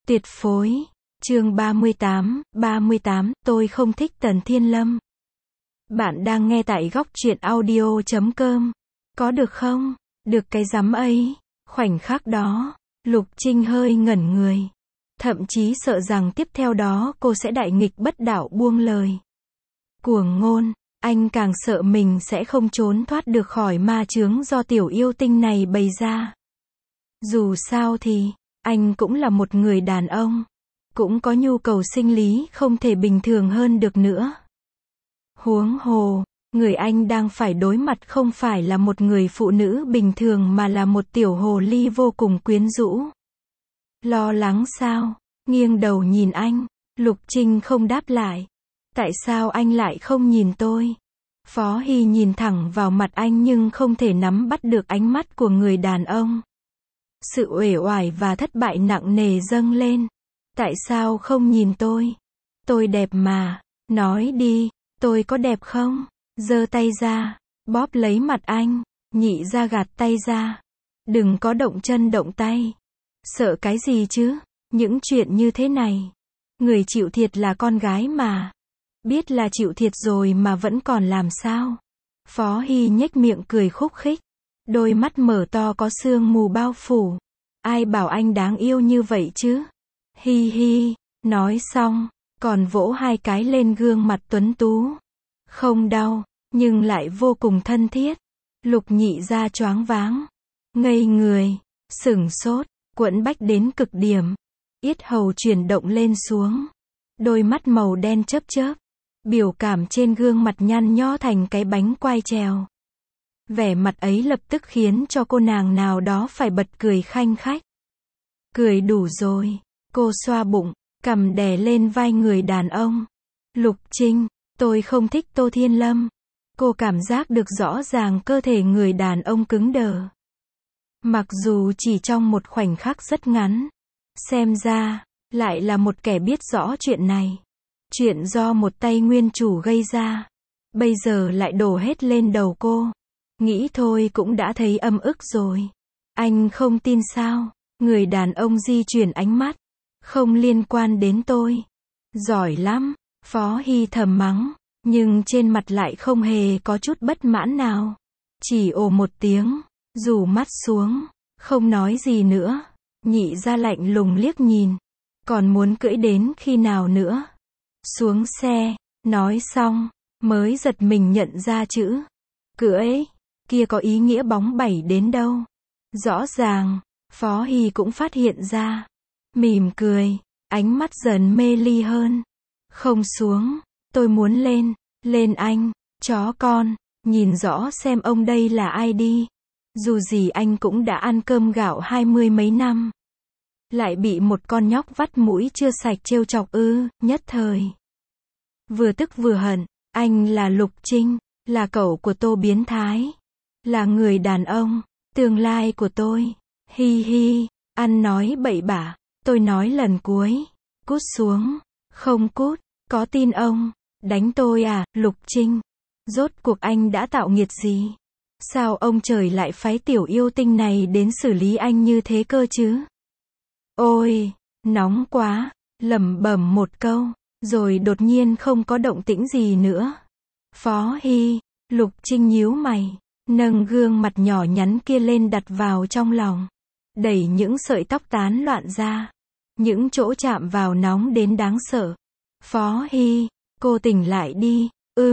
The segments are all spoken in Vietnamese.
Tuyệt phối. Chương 38, tôi không thích Tần Thiên Lâm. Bạn đang nghe tại góc truyện audio.com. Có được không? Được cái rắm ấy. Khoảnh khắc đó, Lục Trinh hơi ngẩn người. Thậm chí sợ rằng tiếp theo đó cô sẽ đại nghịch bất đạo buông lời. Cuồng ngôn, anh càng sợ mình sẽ không trốn thoát được khỏi ma chướng do tiểu yêu tinh này bày ra. Dù sao thì, anh cũng là một người đàn ông. Cũng có nhu cầu sinh lý không thể bình thường hơn được nữa. Huống hồ, người anh đang phải đối mặt không phải là một người phụ nữ bình thường mà là một tiểu hồ ly vô cùng quyến rũ. Lo lắng sao? Nghiêng đầu nhìn anh, Lục Trinh không đáp lại. Tại sao anh lại không nhìn tôi? Phó Hy nhìn thẳng vào mặt anh nhưng không thể nắm bắt được ánh mắt của người đàn ông. Sự uể oải và thất bại nặng nề dâng lên. Tại sao không nhìn tôi? Tôi đẹp mà. Nói đi, tôi có đẹp không? Giơ tay ra, bóp lấy mặt anh. Nhị ra gạt tay ra. Đừng có động chân động tay. Sợ cái gì chứ? Những chuyện như thế này. Người chịu thiệt là con gái mà. Biết là chịu thiệt rồi mà vẫn còn làm sao? Phó Hy nhếch miệng cười khúc khích. Đôi mắt mở to có sương mù bao phủ. Ai bảo anh đáng yêu như vậy chứ? Hi hi, nói xong, còn vỗ hai cái lên gương mặt tuấn tú. Không đau, nhưng lại vô cùng thân thiết. Lục nhị ra choáng váng. Ngây người, sửng sốt, quẫn bách đến cực điểm. Yết hầu chuyển động lên xuống. Đôi mắt màu đen chớp chớp. Biểu cảm trên gương mặt nhăn nhó thành cái bánh quai trèo. Vẻ mặt ấy lập tức khiến cho cô nàng nào đó phải bật cười khanh khách. Cười đủ rồi. Cô xoa bụng, cằm đè lên vai người đàn ông. Lục Trinh, tôi không thích Tô Thiên Lâm. Cô cảm giác được rõ ràng cơ thể người đàn ông cứng đờ. Mặc dù chỉ trong một khoảnh khắc rất ngắn. Xem ra, lại là một kẻ biết rõ chuyện này. Chuyện do một tay nguyên chủ gây ra. Bây giờ lại đổ hết lên đầu cô. Nghĩ thôi cũng đã thấy âm ức rồi. Anh không tin sao? Người đàn ông di chuyển ánh mắt. Không liên quan đến tôi. Giỏi lắm. Phó Hy thầm mắng. Nhưng trên mặt lại không hề có chút bất mãn nào. Chỉ ồ một tiếng. Rủ mắt xuống. Không nói gì nữa. Nhị ra lạnh lùng liếc nhìn. Còn muốn cưỡi đến khi nào nữa? Xuống xe. Nói xong. Mới giật mình nhận ra chữ cưỡi kia có ý nghĩa bóng bẩy đến đâu. Rõ ràng, Phó Hy cũng phát hiện ra. Mỉm cười, ánh mắt dần mê ly hơn. Không xuống, tôi muốn lên, lên anh, chó con, nhìn rõ xem ông đây là ai đi. Dù gì anh cũng đã ăn cơm gạo 20 mấy năm. Lại bị một con nhóc vắt mũi chưa sạch trêu chọc nhất thời. Vừa tức vừa hận, anh là Lục Trinh, là cậu của Tô biến thái. Là người đàn ông, tương lai của tôi. Hi hi, ăn nói bậy bạ, tôi nói lần cuối. Cút xuống, không cút, có tin ông, đánh tôi à, Lục Trinh. Rốt cuộc anh đã tạo nghiệt gì? Sao ông trời lại phái tiểu yêu tinh này đến xử lý anh như thế cơ chứ? Ôi, nóng quá, lẩm bẩm một câu, rồi đột nhiên không có động tĩnh gì nữa. Phó Hy, Lục Trinh nhíu mày, nâng gương mặt nhỏ nhắn kia lên đặt vào trong lòng. Đẩy những sợi tóc tán loạn ra. Những chỗ chạm vào nóng đến đáng sợ. Phó Hy, cô tỉnh lại đi.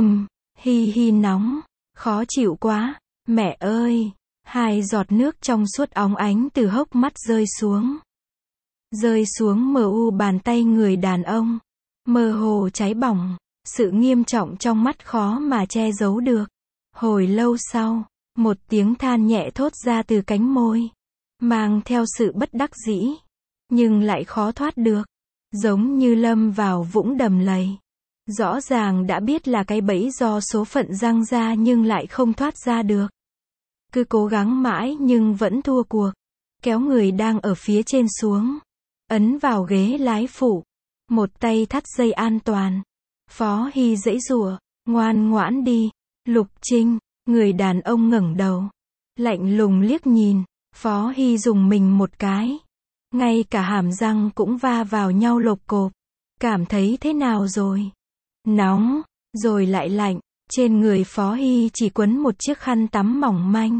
Hi hi nóng, khó chịu quá. Mẹ ơi, hai giọt nước trong suốt óng ánh từ hốc mắt rơi xuống. Rơi xuống mờ u bàn tay người đàn ông. Mơ hồ cháy bỏng. Sự nghiêm trọng trong mắt khó mà che giấu được. Hồi lâu sau, một tiếng than nhẹ thốt ra từ cánh môi. Mang theo sự bất đắc dĩ. Nhưng lại khó thoát được. Giống như lâm vào vũng đầm lầy. Rõ ràng đã biết là cái bẫy do số phận giăng ra nhưng lại không thoát ra được. Cứ cố gắng mãi nhưng vẫn thua cuộc. Kéo người đang ở phía trên xuống. Ấn vào ghế lái phụ. Một tay thắt dây an toàn. Phó Hy giãy giụa, ngoan ngoãn đi. Lục Trinh, người đàn ông ngẩng đầu. Lạnh lùng liếc nhìn. Phó Hy dùng mình một cái. ngay cả hàm răng cũng va vào nhau lộp cộp. Cảm thấy thế nào rồi? Nóng, rồi lại lạnh. Trên người Phó Hy chỉ quấn một chiếc khăn tắm mỏng manh.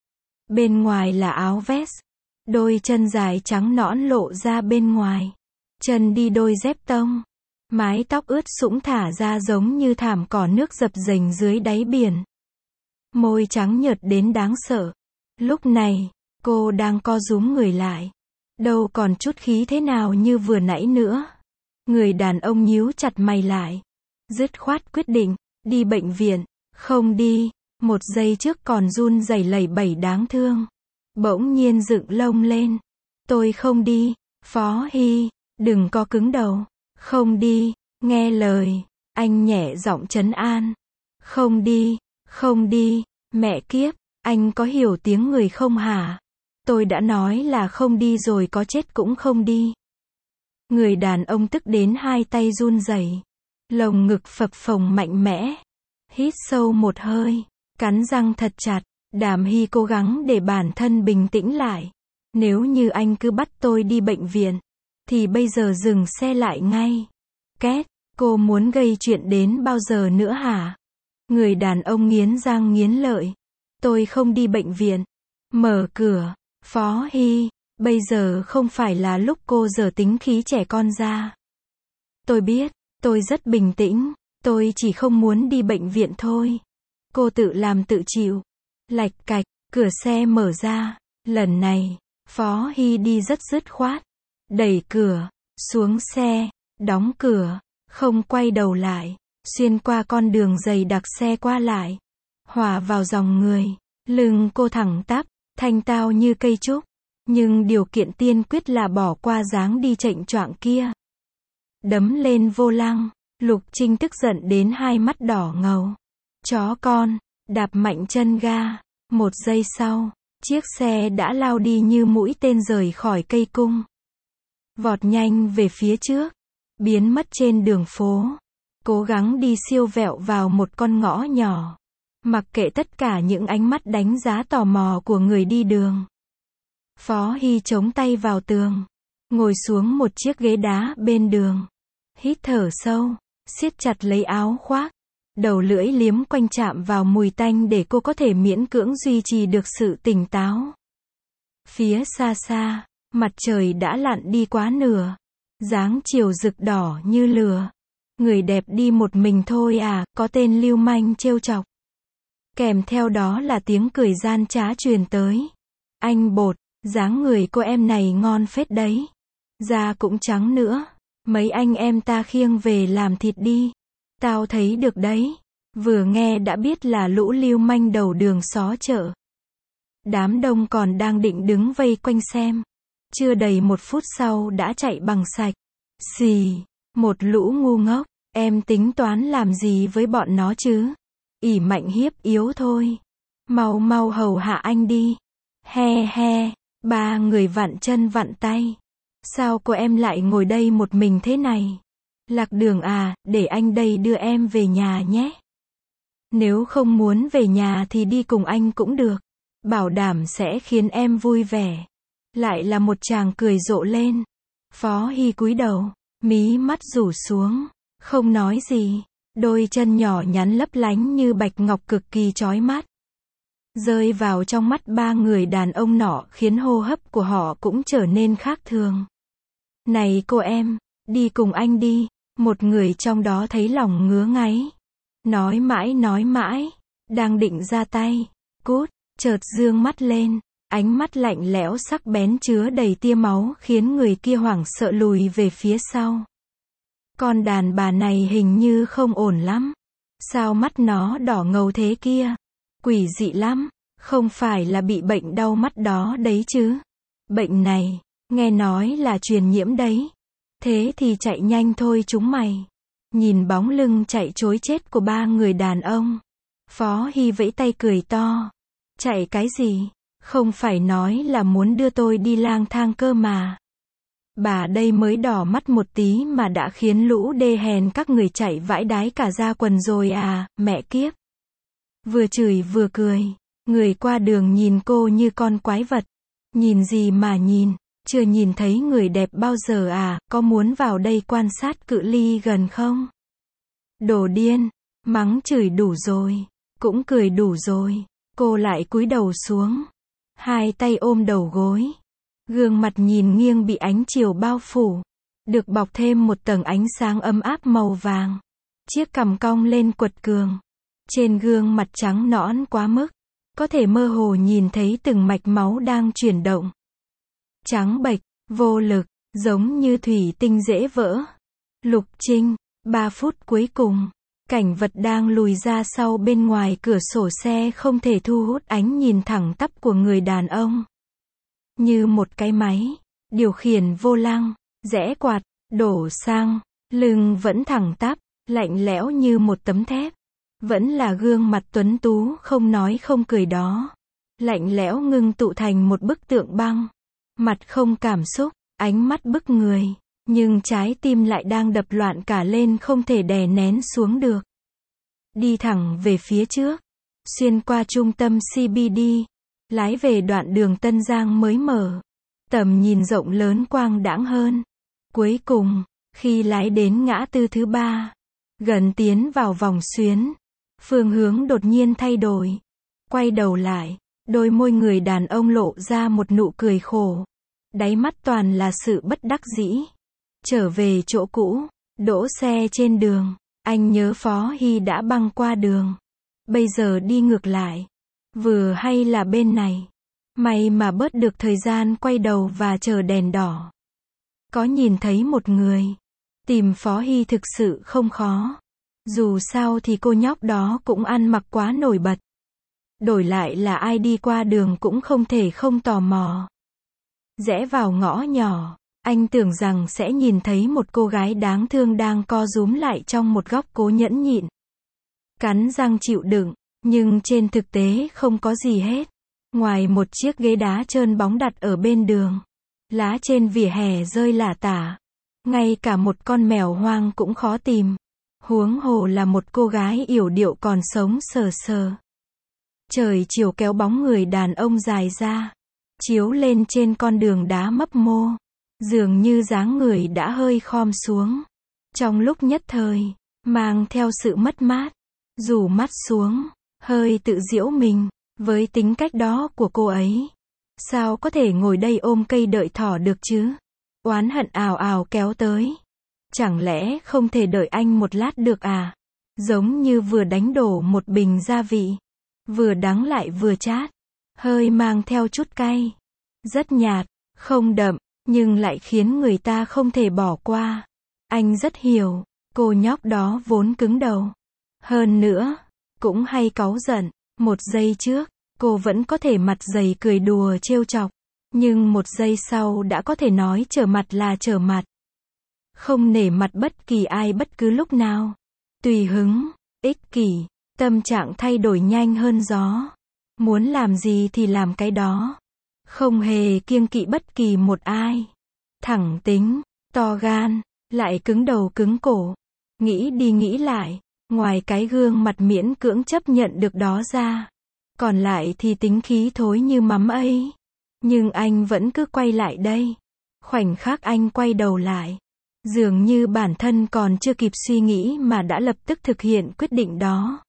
Bên ngoài là áo vest. Đôi chân dài trắng nõn lộ ra bên ngoài. Chân đi đôi dép tông. Mái tóc ướt sũng thả ra giống như thảm cỏ nước dập dềnh dưới đáy biển. Môi trắng nhợt đến đáng sợ. Lúc này, cô đang co rúm người lại. Đâu còn chút khí thế nào như vừa nãy nữa. Người đàn ông nhíu chặt mày lại. Dứt khoát quyết định, đi bệnh viện. Không đi. Một giây trước còn run rẩy lẩy bẩy đáng thương. Bỗng nhiên dựng lông lên. Tôi không đi. Phó Hy, đừng có cứng đầu. Không đi, nghe lời. Anh nhẹ giọng trấn an. Không đi, không đi. Mẹ kiếp, anh có hiểu tiếng người không hả? Tôi đã nói là không đi rồi, có chết cũng không đi. Người đàn ông tức đến hai tay run rẩy. Lồng ngực phập phồng mạnh mẽ. Hít sâu một hơi. Cắn răng thật chặt. Đàm Hy cố gắng để bản thân bình tĩnh lại. Nếu như anh cứ bắt tôi đi bệnh viện, thì bây giờ dừng xe lại ngay. Két, cô muốn gây chuyện đến bao giờ nữa hả? Người đàn ông nghiến răng nghiến lợi. Tôi không đi bệnh viện. Mở cửa. Phó Hy, bây giờ không phải là lúc cô giở tính khí trẻ con ra. Tôi biết, tôi rất bình tĩnh. Tôi chỉ không muốn đi bệnh viện thôi. Cô tự làm tự chịu. Lạch cạch, cửa xe mở ra. Lần này, Phó Hy đi rất dứt khoát. Đẩy cửa, xuống xe, đóng cửa, không quay đầu lại, xuyên qua con đường dày đặc xe qua lại, hòa vào dòng người. Lưng cô thẳng tắp, thanh tao như cây trúc, nhưng điều kiện tiên quyết là bỏ qua dáng đi chệnh choạng kia. Đấm lên vô lăng, Lục Trinh tức giận đến hai mắt đỏ ngầu. Chó con, đạp mạnh chân ga. Một giây sau, chiếc xe đã lao đi như mũi tên rời khỏi cây cung. Vọt nhanh về phía trước, biến mất trên đường phố. Cố gắng đi siêu vẹo vào một con ngõ nhỏ. Mặc kệ tất cả những ánh mắt đánh giá tò mò của người đi đường. Phó Hy chống tay vào tường, ngồi xuống một chiếc ghế đá bên đường. Hít thở sâu, siết chặt lấy áo khoác. Đầu lưỡi liếm quanh chạm vào mùi tanh để cô có thể miễn cưỡng duy trì được sự tỉnh táo. Phía xa xa, mặt trời đã lặn đi quá nửa. Dáng chiều rực đỏ như lửa. Người đẹp đi một mình thôi à, có tên lưu manh trêu chọc. Kèm theo đó là tiếng cười gian trá truyền tới. Anh Bột, dáng người cô em này ngon phết đấy. Da cũng trắng nữa. Mấy anh em ta khiêng về làm thịt đi. Tao thấy được đấy. Vừa nghe đã biết là lũ lưu manh đầu đường xó chợ. Đám đông còn đang định đứng vây quanh xem. Chưa đầy một phút sau đã chạy bằng sạch. Xì, một lũ ngu ngốc. Em tính toán làm gì với bọn nó chứ? Ỷ mạnh hiếp yếu thôi. Mau mau hầu hạ anh đi. He he, ba người vặn chân vặn tay. Sao cô em lại ngồi đây một mình thế này? Lạc đường à, để anh đây đưa em về nhà nhé. Nếu không muốn về nhà thì đi cùng anh cũng được. Bảo đảm sẽ khiến em vui vẻ. Lại là một chàng cười rộ lên. Phó Hy cúi đầu, mí mắt rủ xuống, không nói gì. Đôi chân nhỏ nhắn lấp lánh như bạch ngọc cực kỳ chói mắt. Rơi vào trong mắt ba người đàn ông nọ khiến hô hấp của họ cũng trở nên khác thường. Này cô em, đi cùng anh đi. Một người trong đó thấy lòng ngứa ngáy. Nói mãi, đang định ra tay. Cút, chợt dương mắt lên. Ánh mắt lạnh lẽo sắc bén chứa đầy tia máu khiến người kia hoảng sợ lùi về phía sau. Con đàn bà này hình như không ổn lắm. Sao mắt nó đỏ ngầu thế kia? Quỷ dị lắm, không phải là bị bệnh đau mắt đó đấy chứ? Bệnh này, nghe nói là truyền nhiễm đấy. Thế thì chạy nhanh thôi chúng mày. Nhìn bóng lưng chạy trối chết của ba người đàn ông. Phó Hy vẫy tay cười to. Chạy cái gì? Không phải nói là muốn đưa tôi đi lang thang cơ mà. Bà đây mới đỏ mắt một tí mà đã khiến lũ đê hèn các người chạy vãi đái cả da quần rồi à, mẹ kiếp. Vừa chửi vừa cười. Người qua đường nhìn cô như con quái vật. Nhìn gì mà nhìn, Chưa nhìn thấy người đẹp bao giờ à, có muốn vào đây quan sát cự ly gần không? Đồ điên, mắng chửi đủ rồi, cũng cười đủ rồi. Cô lại cúi đầu xuống, hai tay ôm đầu gối. Gương mặt nhìn nghiêng bị ánh chiều bao phủ, được bọc thêm một tầng ánh sáng ấm áp màu vàng. Chiếc cằm cong lên quật cường. Trên gương mặt trắng nõn quá mức, có thể mơ hồ nhìn thấy từng mạch máu đang chuyển động. Trắng bệch, vô lực, giống như thủy tinh dễ vỡ. Lục Trinh, 3 phút cuối cùng, cảnh vật đang lùi ra sau bên ngoài cửa sổ xe không thể thu hút ánh nhìn thẳng tắp của người đàn ông. Như một cái máy, điều khiển vô lăng, rẽ quạt, đổ xăng, lưng vẫn thẳng tắp, lạnh lẽo như một tấm thép. Vẫn là gương mặt tuấn tú không nói không cười đó. Lạnh lẽo ngưng tụ thành một bức tượng băng. Mặt không cảm xúc, ánh mắt bức người, nhưng trái tim lại đang đập loạn cả lên không thể đè nén xuống được. Đi thẳng về phía trước, xuyên qua trung tâm CBD, lái về đoạn đường Tân Giang mới mở. Tầm nhìn rộng lớn quang đãng hơn. Cuối cùng, khi lái đến ngã tư thứ 3, gần tiến vào vòng xuyến, phương hướng đột nhiên thay đổi. Quay đầu lại, đôi môi người đàn ông lộ ra một nụ cười khổ. Đáy mắt toàn là sự bất đắc dĩ. Trở về chỗ cũ, đỗ xe trên đường, anh nhớ Phó Hy đã băng qua đường. Bây giờ đi ngược lại. Vừa hay là bên này. May mà bớt được thời gian quay đầu và chờ đèn đỏ. Có nhìn thấy một người. Tìm Phó Hy thực sự không khó. Dù sao thì cô nhóc đó cũng ăn mặc quá nổi bật. Đổi lại là ai đi qua đường cũng không thể không tò mò. Rẽ vào ngõ nhỏ, anh tưởng rằng sẽ nhìn thấy một cô gái đáng thương đang co rúm lại trong một góc cố nhẫn nhịn. Cắn răng chịu đựng, nhưng trên thực tế không có gì hết. Ngoài một chiếc ghế đá trơn bóng đặt ở bên đường. Lá trên vỉa hè rơi lả tả. Ngay cả một con mèo hoang cũng khó tìm. Huống hồ là một cô gái yểu điệu còn sống sờ sờ. Trời chiều kéo bóng người đàn ông dài ra, chiếu lên trên con đường đá mấp mô. Dường như dáng người đã hơi khom xuống. Trong lúc nhất thời, mang theo sự mất mát. Rủ mắt xuống, hơi tự giễu mình. Với tính cách đó của cô ấy, sao có thể ngồi đây ôm cây đợi thỏ được chứ? Oán hận ào ào kéo tới. Chẳng lẽ không thể đợi anh một lát được à? Giống như vừa đánh đổ một bình gia vị. Vừa đắng lại vừa chát. Hơi mang theo chút cay. Rất nhạt, không đậm, nhưng lại khiến người ta không thể bỏ qua. Anh rất hiểu, cô nhóc đó vốn cứng đầu. Hơn nữa, cũng hay cáu giận. Một giây trước, cô vẫn có thể mặt dày cười đùa trêu chọc. Nhưng một giây sau đã có thể nói trở mặt là trở mặt. Không nể mặt bất kỳ ai bất cứ lúc nào. Tùy hứng, ích kỷ, tâm trạng thay đổi nhanh hơn gió. Muốn làm gì thì làm cái đó. Không hề kiêng kỵ bất kỳ một ai. Thẳng tính, to gan, lại cứng đầu cứng cổ. Nghĩ đi nghĩ lại, ngoài cái gương mặt miễn cưỡng chấp nhận được đó ra, còn lại thì tính khí thối như mắm ấy. Nhưng anh vẫn cứ quay lại đây. Khoảnh khắc anh quay đầu lại, dường như bản thân còn chưa kịp suy nghĩ mà đã lập tức thực hiện quyết định đó.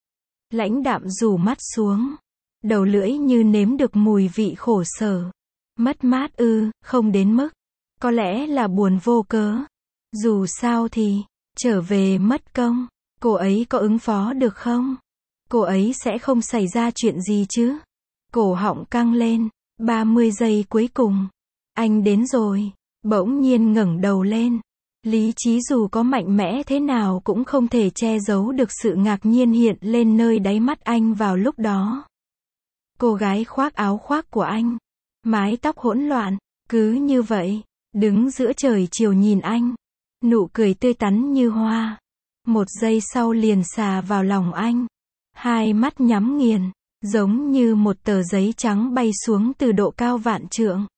Lãnh đạm rủ mắt xuống, đầu lưỡi như nếm được mùi vị khổ sở. Mất mát ư, không đến mức. Có lẽ là buồn vô cớ. Dù sao thì, trở về mất công. Cô ấy có ứng phó được không? Cô ấy sẽ không xảy ra chuyện gì chứ? Cổ họng căng lên. 30 giây cuối cùng. Anh đến rồi. Bỗng nhiên ngẩng đầu lên. Lý trí dù có mạnh mẽ thế nào cũng không thể che giấu được sự ngạc nhiên hiện lên nơi đáy mắt anh vào lúc đó. Cô gái khoác áo khoác của anh. Mái tóc hỗn loạn. Cứ như vậy, đứng giữa trời chiều nhìn anh. Nụ cười tươi tắn như hoa. Một giây sau liền xà vào lòng anh. Hai mắt nhắm nghiền, giống như một tờ giấy trắng bay xuống từ độ cao vạn trượng.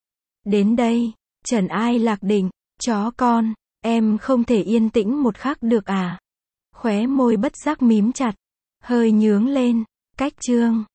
Đến đây, trần ai lạc định, chó con, em không thể yên tĩnh một khắc được à? Khóe môi bất giác mím chặt, hơi nhướng lên, cách chương.